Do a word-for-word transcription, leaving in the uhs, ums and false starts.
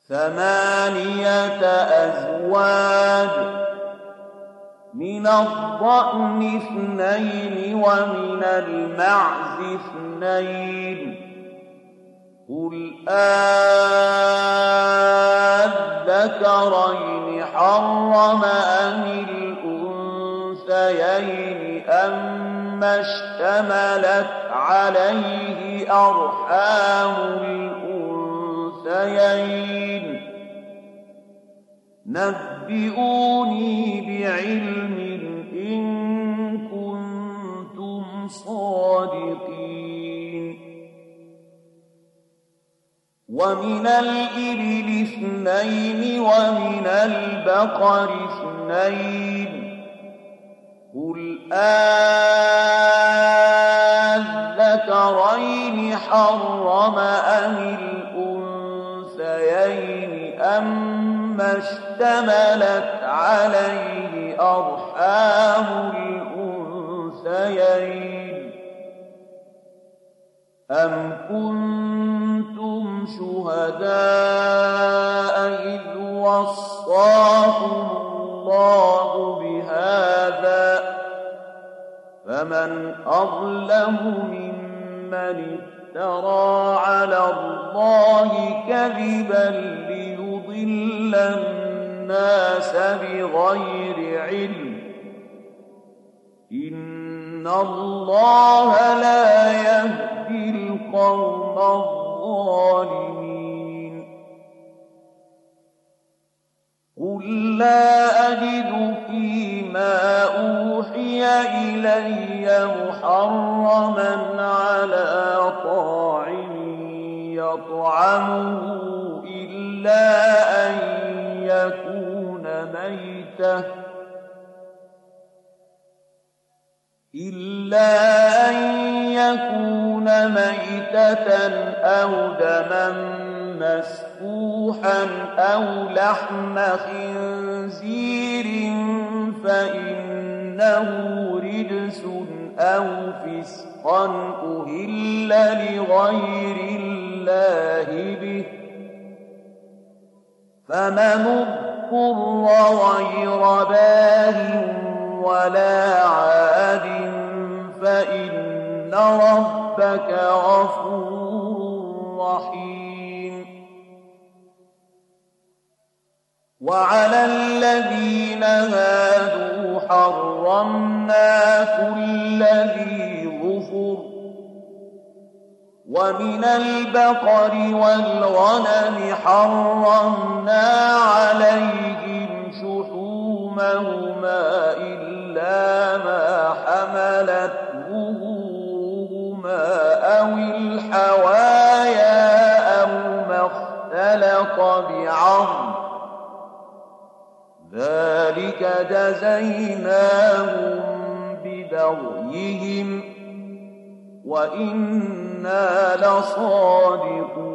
ثمانية أزواج من الضأن اثنين ومن المعز اثنين قل أذكرين حرم أم الأنثيين أما اشتملت عليه أرحام الأنثيين نبئوني بعلم إن كنتم صادقين ومن الإبل اثنين ومن البقر اثنين قل أذكرين حرم أم الأنثيين أما اشتملت عليه أرحام الأنثيين أم كنتم شهداء إذ وصاكم الله بهذا فمن أظلم ممن افترى على الله كذبا ليضل الناس بغير علم إن الله لا يهدي القوم الظالمين قل لا أجد فيما أوحي إلي محرما على طاعم يطعمه إلا أن يكون ميتة إلا أن يكون ميتة أو دما مسفوحا أو لحم خنزير فإنه رجس أو فسقا أهل لغير الله به فمن اضطر غير باغ ولا عاد فإن ربك غفور رحيم وعلى الذين هادوا حرمنا كل ذي ظفر ومن البقر والغنم حرمنا عليهم شحومهما إلا ما حملت ظهورهما أو الحوايا أو ما اختلط بعظم ذلك جزيناهم ببغيهم وإنا لصادقون